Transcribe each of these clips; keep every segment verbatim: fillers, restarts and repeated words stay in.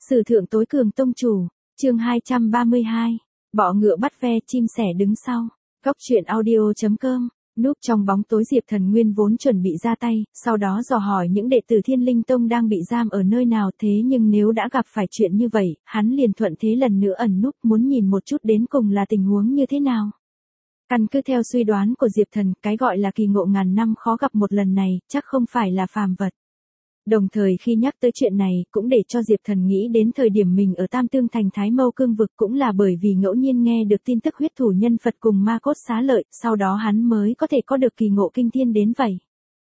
Sử thượng tối cường tông chủ, chương hai trăm ba mươi hai, bọ ngựa bắt ve chim sẻ đứng sau, góc truyện audio.com, núp trong bóng tối Diệp Thần nguyên vốn chuẩn bị ra tay, sau đó dò hỏi những đệ tử Thiên Linh Tông đang bị giam ở nơi nào thế nhưng nếu đã gặp phải chuyện như vậy, hắn liền thuận thế lần nữa ẩn núp muốn nhìn một chút đến cùng là tình huống như thế nào. Căn cứ theo suy đoán của Diệp Thần, cái gọi là kỳ ngộ ngàn năm khó gặp một lần này, chắc không phải là phàm vật. Đồng thời khi nhắc tới chuyện này, cũng để cho Diệp Thần nghĩ đến thời điểm mình ở Tam Tương Thành Thái Mâu Cương Vực cũng là bởi vì ngẫu nhiên nghe được tin tức huyết thủ nhân Phật cùng ma cốt xá lợi, sau đó hắn mới có thể có được kỳ ngộ kinh thiên đến vậy.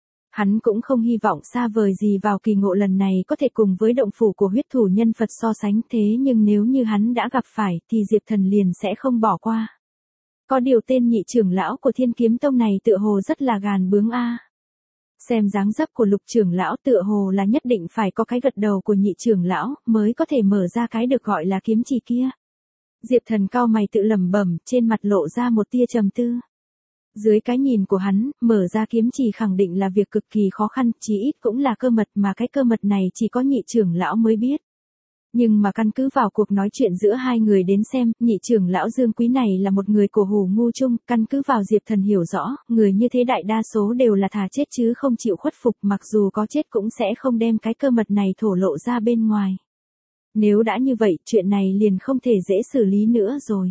Hắn cũng không hy vọng xa vời gì vào kỳ ngộ lần này có thể cùng với động phủ của huyết thủ nhân Phật so sánh thế nhưng nếu như hắn đã gặp phải thì Diệp Thần liền sẽ không bỏ qua. Có điều tên nhị trưởng lão của Thiên Kiếm Tông này tựa hồ rất là gàn bướng a. Xem dáng dấp của Lục trưởng lão tựa hồ là nhất định phải có cái gật đầu của nhị trưởng lão mới có thể mở ra cái được gọi là kiếm chỉ kia. Diệp Thần cau mày tự lẩm bẩm, trên mặt lộ ra một tia trầm tư. Dưới cái nhìn của hắn, mở ra kiếm chỉ khẳng định là việc cực kỳ khó khăn, chí ít cũng là cơ mật mà cái cơ mật này chỉ có nhị trưởng lão mới biết. Nhưng mà căn cứ vào cuộc nói chuyện giữa hai người đến xem, nhị trưởng lão Dương Quý này là một người cổ hủ ngu chung, căn cứ vào Diệp Thần hiểu rõ, người như thế đại đa số đều là thà chết chứ không chịu khuất phục, mặc dù có chết cũng sẽ không đem cái cơ mật này thổ lộ ra bên ngoài. Nếu đã như vậy, chuyện này liền không thể dễ xử lý nữa rồi.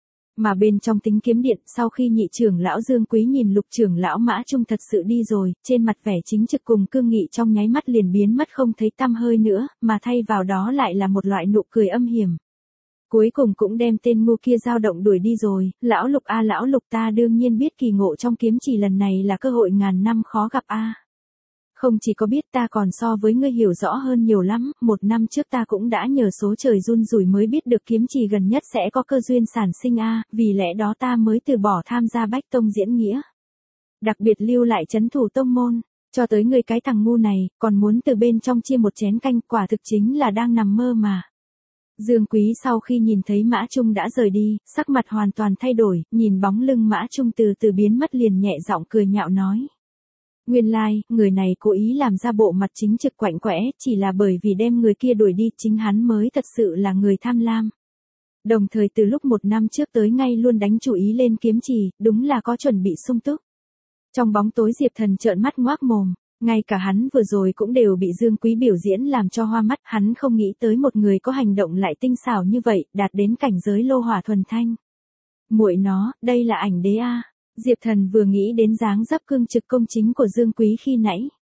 Mà bên trong Tính Kiếm Điện, sau khi nhị trưởng lão Dương Quý nhìn Lục trưởng lão Mã Trung thật sự đi rồi, trên mặt vẻ chính trực cùng cương nghị trong nháy mắt liền biến mất không thấy tăm hơi nữa, mà thay vào đó lại là một loại nụ cười âm hiểm. Cuối cùng cũng đem tên ngu kia dao động đuổi đi rồi, lão Lục a lão Lục ta đương nhiên biết kỳ ngộ trong kiếm chỉ lần này là cơ hội ngàn năm khó gặp a. Không chỉ có biết ta còn so với ngươi hiểu rõ hơn nhiều lắm, một năm trước ta cũng đã nhờ số trời run rủi mới biết được kiếm chỉ gần nhất sẽ có cơ duyên sản sinh a, vì lẽ đó ta mới từ bỏ tham gia Bách Tông diễn nghĩa. Đặc biệt lưu lại trấn thủ tông môn, cho tới ngươi cái thằng ngu này, còn muốn từ bên trong chia một chén canh, quả thực chính là đang nằm mơ mà. Dương Quý sau khi nhìn thấy Mã Trung đã rời đi, sắc mặt hoàn toàn thay đổi, nhìn bóng lưng Mã Trung từ từ biến mất liền nhẹ giọng cười nhạo nói. Nguyên lai, like, người này cố ý làm ra bộ mặt chính trực quạnh quẽ, chỉ là bởi vì đem người kia đuổi đi, chính hắn mới thật sự là người tham lam. Đồng thời từ lúc một năm trước tới ngay luôn đánh chủ ý lên kiếm chỉ, đúng là có chuẩn bị sung túc. Trong bóng tối Diệp Thần trợn mắt ngoác mồm, ngay cả hắn vừa rồi cũng đều bị Dương Quý biểu diễn làm cho hoa mắt, hắn không nghĩ tới một người có hành động lại tinh xảo như vậy, đạt đến cảnh giới lô hỏa thuần thanh. Muội nó, đây là ảnh đế a. Diệp Thần vừa nghĩ đến dáng dấp cương trực công chính của Dương Quý khi nãy.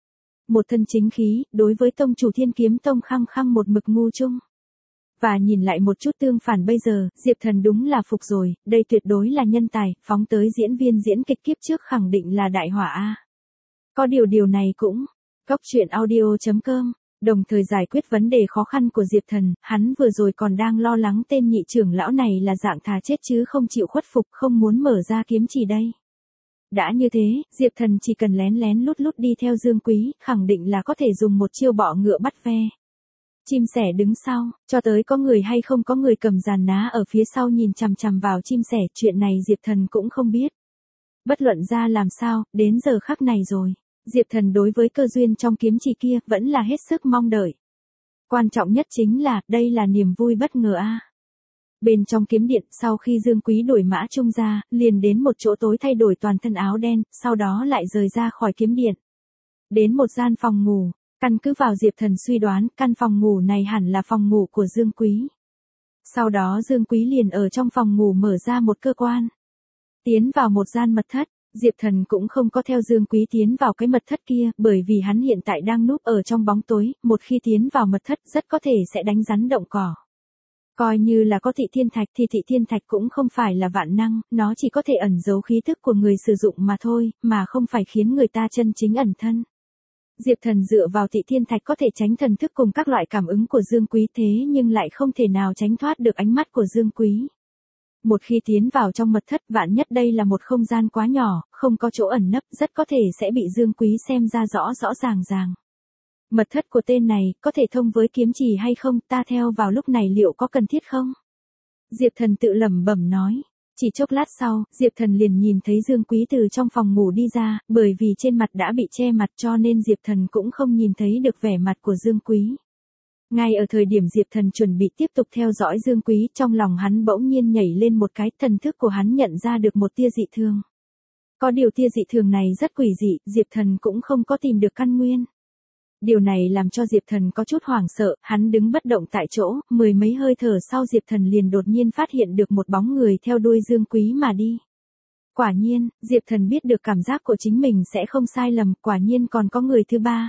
Một thân chính khí, đối với tông chủ Thiên Kiếm Tông khăng khăng một mực ngu chung. Và nhìn lại một chút tương phản bây giờ, Diệp Thần đúng là phục rồi, đây tuyệt đối là nhân tài, phóng tới diễn viên diễn kịch kiếp trước khẳng định là đại hỏa a. Có điều điều này cũng, góc truyện audio.com, đồng thời giải quyết vấn đề khó khăn của Diệp Thần, hắn vừa rồi còn đang lo lắng tên nhị trưởng lão này là dạng thà chết chứ không chịu khuất phục, không muốn mở ra kiếm chỉ đây. Đã như thế, Diệp Thần chỉ cần lén lén lút lút đi theo Dương Quý, khẳng định là có thể dùng một chiêu bọ ngựa bắt ve. Chim sẻ đứng sau, cho tới có người hay không có người cầm giàn ná ở phía sau nhìn chằm chằm vào chim sẻ, chuyện này Diệp Thần cũng không biết. Bất luận ra làm sao, đến giờ khắc này rồi. Diệp Thần đối với cơ duyên trong kiếm chỉ kia vẫn là hết sức mong đợi. Quan trọng nhất chính là, đây là niềm vui bất ngờ a. Bên trong kiếm điện, sau khi Dương Quý đuổi Mã Trung ra, liền đến một chỗ tối thay đổi toàn thân áo đen, sau đó lại rời ra khỏi kiếm điện. Đến một gian phòng ngủ, căn cứ vào Diệp Thần suy đoán, căn phòng ngủ này hẳn là phòng ngủ của Dương Quý. Sau đó Dương Quý liền ở trong phòng ngủ mở ra một cơ quan. Tiến vào một gian mật thất. Diệp Thần cũng không có theo Dương Quý tiến vào cái mật thất kia, bởi vì hắn hiện tại đang núp ở trong bóng tối, một khi tiến vào mật thất rất có thể sẽ đánh rắn động cỏ. Coi như là có thị thiên thạch thì thị thiên thạch cũng không phải là vạn năng, nó chỉ có thể ẩn giấu khí thức của người sử dụng mà thôi, mà không phải khiến người ta chân chính ẩn thân. Diệp Thần dựa vào thị thiên thạch có thể tránh thần thức cùng các loại cảm ứng của Dương Quý thế nhưng lại không thể nào tránh thoát được ánh mắt của Dương Quý. Một khi tiến vào trong mật thất, vạn nhất đây là một không gian quá nhỏ, không có chỗ ẩn nấp, rất có thể sẽ bị Dương Quý xem ra rõ rõ ràng ràng. Mật thất của tên này, có thể thông với kiếm chỉ hay không, ta theo vào lúc này liệu có cần thiết không? Diệp Thần tự lẩm bẩm nói. Chỉ chốc lát sau, Diệp Thần liền nhìn thấy Dương Quý từ trong phòng ngủ đi ra, bởi vì trên mặt đã bị che mặt cho nên Diệp Thần cũng không nhìn thấy được vẻ mặt của Dương Quý. Ngay ở thời điểm Diệp Thần chuẩn bị tiếp tục theo dõi Dương Quý, trong lòng hắn bỗng nhiên nhảy lên một cái, thần thức của hắn nhận ra được một tia dị thường. Có điều tia dị thường này rất quỷ dị, Diệp Thần cũng không có tìm được căn nguyên. Điều này làm cho Diệp Thần có chút hoảng sợ, hắn đứng bất động tại chỗ, mười mấy hơi thở sau Diệp Thần liền đột nhiên phát hiện được một bóng người theo đuôi Dương Quý mà đi. Quả nhiên, Diệp Thần biết được cảm giác của chính mình sẽ không sai lầm, quả nhiên còn có người thứ ba.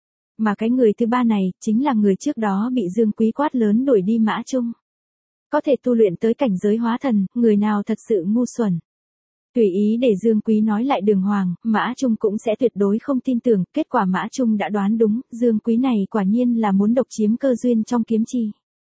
Mà cái người thứ ba này, chính là người trước đó bị Dương Quý quát lớn đuổi đi Mã Trung. Có thể tu luyện tới cảnh giới hóa thần, người nào thật sự ngu xuẩn. Tùy ý để Dương Quý nói lại đường hoàng, Mã Trung cũng sẽ tuyệt đối không tin tưởng, kết quả Mã Trung đã đoán đúng, Dương Quý này quả nhiên là muốn độc chiếm cơ duyên trong kiếm chi.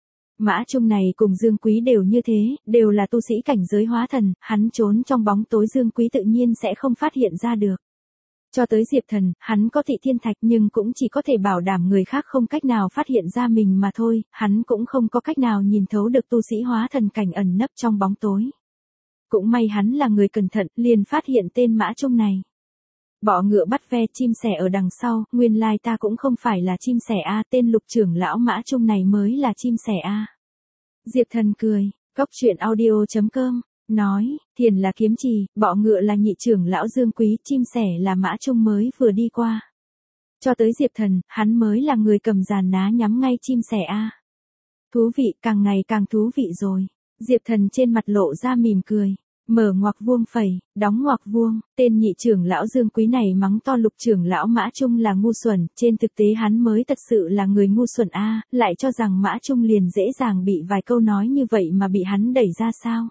Mã Trung này cùng Dương Quý đều như thế, đều là tu sĩ cảnh giới hóa thần, hắn trốn trong bóng tối Dương Quý tự nhiên sẽ không phát hiện ra được. Cho tới Diệp Thần, hắn có thị thiên thạch nhưng cũng chỉ có thể bảo đảm người khác không cách nào phát hiện ra mình mà thôi, hắn cũng không có cách nào nhìn thấu được tu sĩ hóa thần cảnh ẩn nấp trong bóng tối. Cũng may hắn là người cẩn thận, liền phát hiện tên Mã Trung này. Bọ ngựa bắt ve chim sẻ ở đằng sau, nguyên lai ta cũng không phải là chim sẻ a, tên Lục trưởng lão Mã Trung này mới là chim sẻ a. Diệp Thần cười, cốc truyện audio chấm com, nói, thiền là kiếm trì, bọ ngựa là nhị trưởng lão Dương Quý, chim sẻ là Mã Trung mới vừa đi qua. Cho tới Diệp Thần, hắn mới là người cầm giàn ná nhắm ngay chim sẻ a. Thú vị, càng ngày càng thú vị rồi. Diệp Thần trên mặt lộ ra mỉm cười. Mở ngoặc vuông phẩy, đóng ngoặc vuông, tên nhị trưởng lão Dương Quý này mắng to Lục trưởng lão Mã Trung là ngu xuẩn, trên thực tế hắn mới thật sự là người ngu xuẩn a, lại cho rằng Mã Trung liền dễ dàng bị vài câu nói như vậy mà bị hắn đẩy ra sao.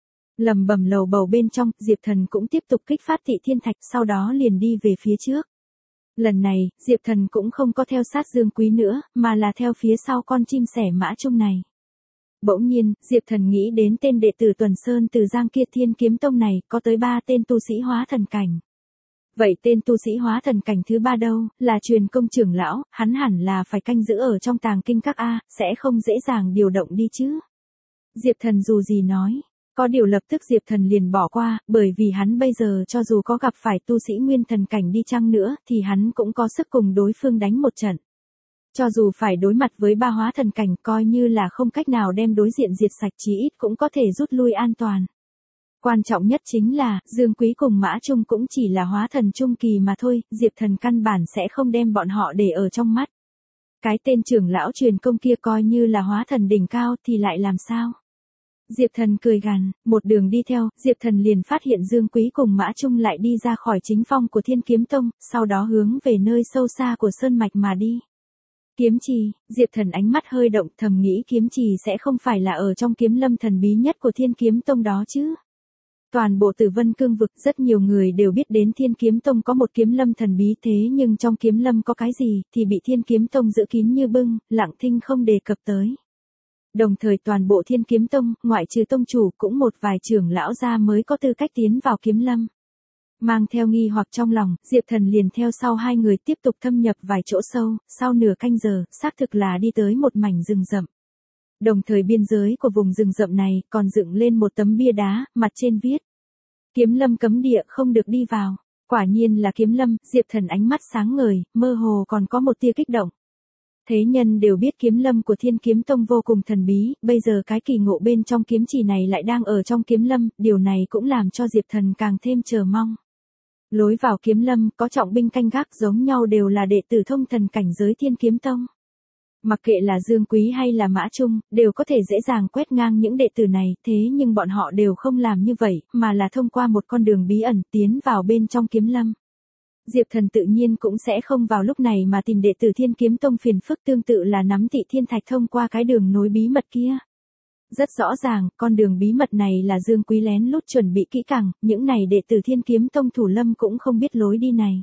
Lầm bầm lầu bầu bên trong, Diệp Thần cũng tiếp tục kích phát thị thiên thạch, sau đó liền đi về phía trước. Lần này, Diệp Thần cũng không có theo sát Dương Quý nữa, mà là theo phía sau con chim sẻ Mã Trung này. Bỗng nhiên, Diệp Thần nghĩ đến tên đệ tử Tuần Sơn từ Giang kia Thiên Kiếm Tông này, có tới ba tên tu sĩ hóa thần cảnh. Vậy tên tu sĩ hóa thần cảnh thứ ba đâu, là Truyền Công trưởng lão, hắn hẳn là phải canh giữ ở trong tàng kinh các A, sẽ không dễ dàng điều động đi chứ. Diệp Thần dù gì nói, có điều lập tức Diệp Thần liền bỏ qua, bởi vì hắn bây giờ cho dù có gặp phải tu sĩ nguyên thần cảnh đi chăng nữa, thì hắn cũng có sức cùng đối phương đánh một trận. Cho dù phải đối mặt với ba hóa thần cảnh, coi như là không cách nào đem đối diện diệt sạch, chí ít cũng có thể rút lui an toàn. Quan trọng nhất chính là, Dương Quý cùng Mã Trung cũng chỉ là hóa thần trung kỳ mà thôi, Diệp Thần căn bản sẽ không đem bọn họ để ở trong mắt. Cái tên trưởng lão Truyền Công kia coi như là hóa thần đỉnh cao thì lại làm sao? Diệp Thần cười gằn, một đường đi theo, Diệp Thần liền phát hiện Dương Quý cùng Mã Trung lại đi ra khỏi chính phong của Thiên Kiếm Tông, sau đó hướng về nơi sâu xa của Sơn Mạch mà đi. Kiếm trì, Diệp Thần ánh mắt hơi động, thầm nghĩ kiếm trì sẽ không phải là ở trong kiếm lâm thần bí nhất của Thiên Kiếm Tông đó chứ. Toàn bộ Tử Vân Cương vực rất nhiều người đều biết đến Thiên Kiếm Tông có một kiếm lâm thần bí, thế nhưng trong kiếm lâm có cái gì thì bị Thiên Kiếm Tông giữ kín như bưng, lặng thinh không đề cập tới. Đồng thời toàn bộ Thiên Kiếm Tông, ngoại trừ tông chủ cũng một vài trưởng lão gia mới có tư cách tiến vào kiếm lâm. Mang theo nghi hoặc trong lòng, Diệp Thần liền theo sau hai người tiếp tục thâm nhập vài chỗ sâu, sau nửa canh giờ, xác thực là đi tới một mảnh rừng rậm. Đồng thời biên giới của vùng rừng rậm này còn dựng lên một tấm bia đá, mặt trên viết: Kiếm lâm cấm địa không được đi vào. Quả nhiên là kiếm lâm, Diệp Thần ánh mắt sáng ngời, mơ hồ còn có một tia kích động. Thế nhân đều biết kiếm lâm của Thiên Kiếm Tông vô cùng thần bí, bây giờ cái kỳ ngộ bên trong kiếm chỉ này lại đang ở trong kiếm lâm, điều này cũng làm cho Diệp Thần càng thêm chờ mong. Lối vào kiếm lâm có trọng binh canh gác, giống nhau đều là đệ tử thông thần cảnh giới Thiên Kiếm Tông. Mặc kệ là Dương Quý hay là Mã Trung, đều có thể dễ dàng quét ngang những đệ tử này, thế nhưng bọn họ đều không làm như vậy, mà là thông qua một con đường bí ẩn tiến vào bên trong kiếm lâm. Diệp Thần tự nhiên cũng sẽ không vào lúc này mà tìm đệ tử Thiên Kiếm Tông phiền phức, tương tự là nắm Tị Thiên Thạch thông qua cái đường nối bí mật kia. Rất rõ ràng, con đường bí mật này là Dương Quý lén lút chuẩn bị kỹ càng, những này đệ tử Thiên Kiếm Tông thủ lâm cũng không biết lối đi này.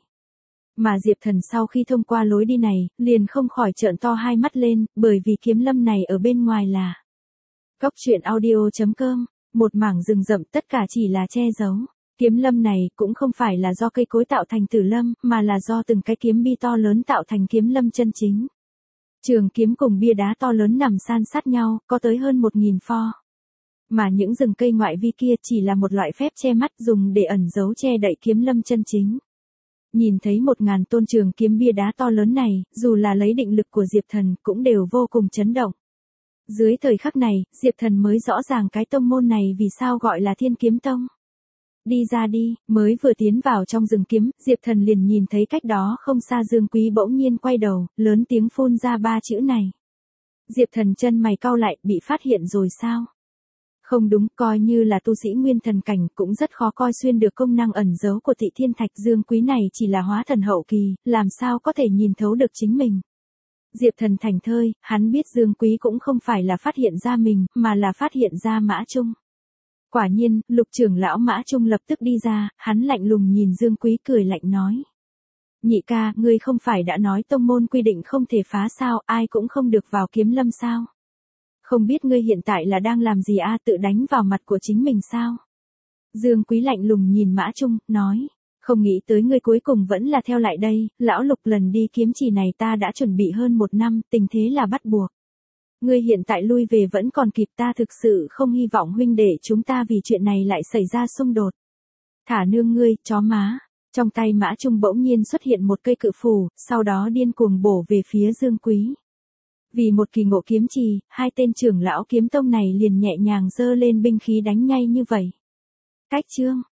Mà Diệp Thần sau khi thông qua lối đi này, liền không khỏi trợn to hai mắt lên, bởi vì kiếm lâm này ở bên ngoài là cốc truyện audio chấm com, một mảng rừng rậm, tất cả chỉ là che giấu. Kiếm lâm này cũng không phải là do cây cối tạo thành tử lâm, mà là do từng cái kiếm bi to lớn tạo thành kiếm lâm chân chính. Trường kiếm cùng bia đá to lớn nằm san sát nhau, có tới hơn một nghìn pho. Mà những rừng cây ngoại vi kia chỉ là một loại phép che mắt dùng để ẩn giấu che đậy kiếm lâm chân chính. Nhìn thấy một ngàn tôn trường kiếm bia đá to lớn này, dù là lấy định lực của Diệp Thần cũng đều vô cùng chấn động. Dưới thời khắc này, Diệp Thần mới rõ ràng cái tông môn này vì sao gọi là Thiên Kiếm Tông. Đi ra đi, mới vừa tiến vào trong rừng kiếm, Diệp Thần liền nhìn thấy cách đó không xa Dương Quý bỗng nhiên quay đầu, lớn tiếng phun ra ba chữ này. Diệp Thần chân mày cau lại, bị phát hiện rồi sao? Không đúng, coi như là tu sĩ nguyên thần cảnh cũng rất khó coi xuyên được công năng ẩn giấu của Tị Thiên Thạch. Dương Quý này chỉ là hóa thần hậu kỳ, làm sao có thể nhìn thấu được chính mình. Diệp Thần thảnh thơi, hắn biết Dương Quý cũng không phải là phát hiện ra mình, mà là phát hiện ra Mã Trung. Quả nhiên, Lục trưởng lão Mã Trung lập tức đi ra, hắn lạnh lùng nhìn Dương Quý cười lạnh nói. Nhị ca, ngươi không phải đã nói tông môn quy định không thể phá sao, ai cũng không được vào kiếm lâm sao? Không biết ngươi hiện tại là đang làm gì a, tự đánh vào mặt của chính mình sao? Dương Quý lạnh lùng nhìn Mã Trung, nói. Không nghĩ tới ngươi cuối cùng vẫn là theo lại đây, lão Lục lần đi kiếm chỉ này ta đã chuẩn bị hơn một năm, tình thế là bắt buộc. Ngươi hiện tại lui về vẫn còn kịp, ta thực sự không hy vọng huynh đệ chúng ta vì chuyện này lại xảy ra xung đột. Thả nương ngươi, chó má. Trong tay Mã Trung bỗng nhiên xuất hiện một cây cự phù, sau đó điên cuồng bổ về phía Dương Quý. Vì một kỳ ngộ kiếm trì, hai tên trưởng lão kiếm tông này liền nhẹ nhàng giơ lên binh khí đánh ngay như vậy. Cách chương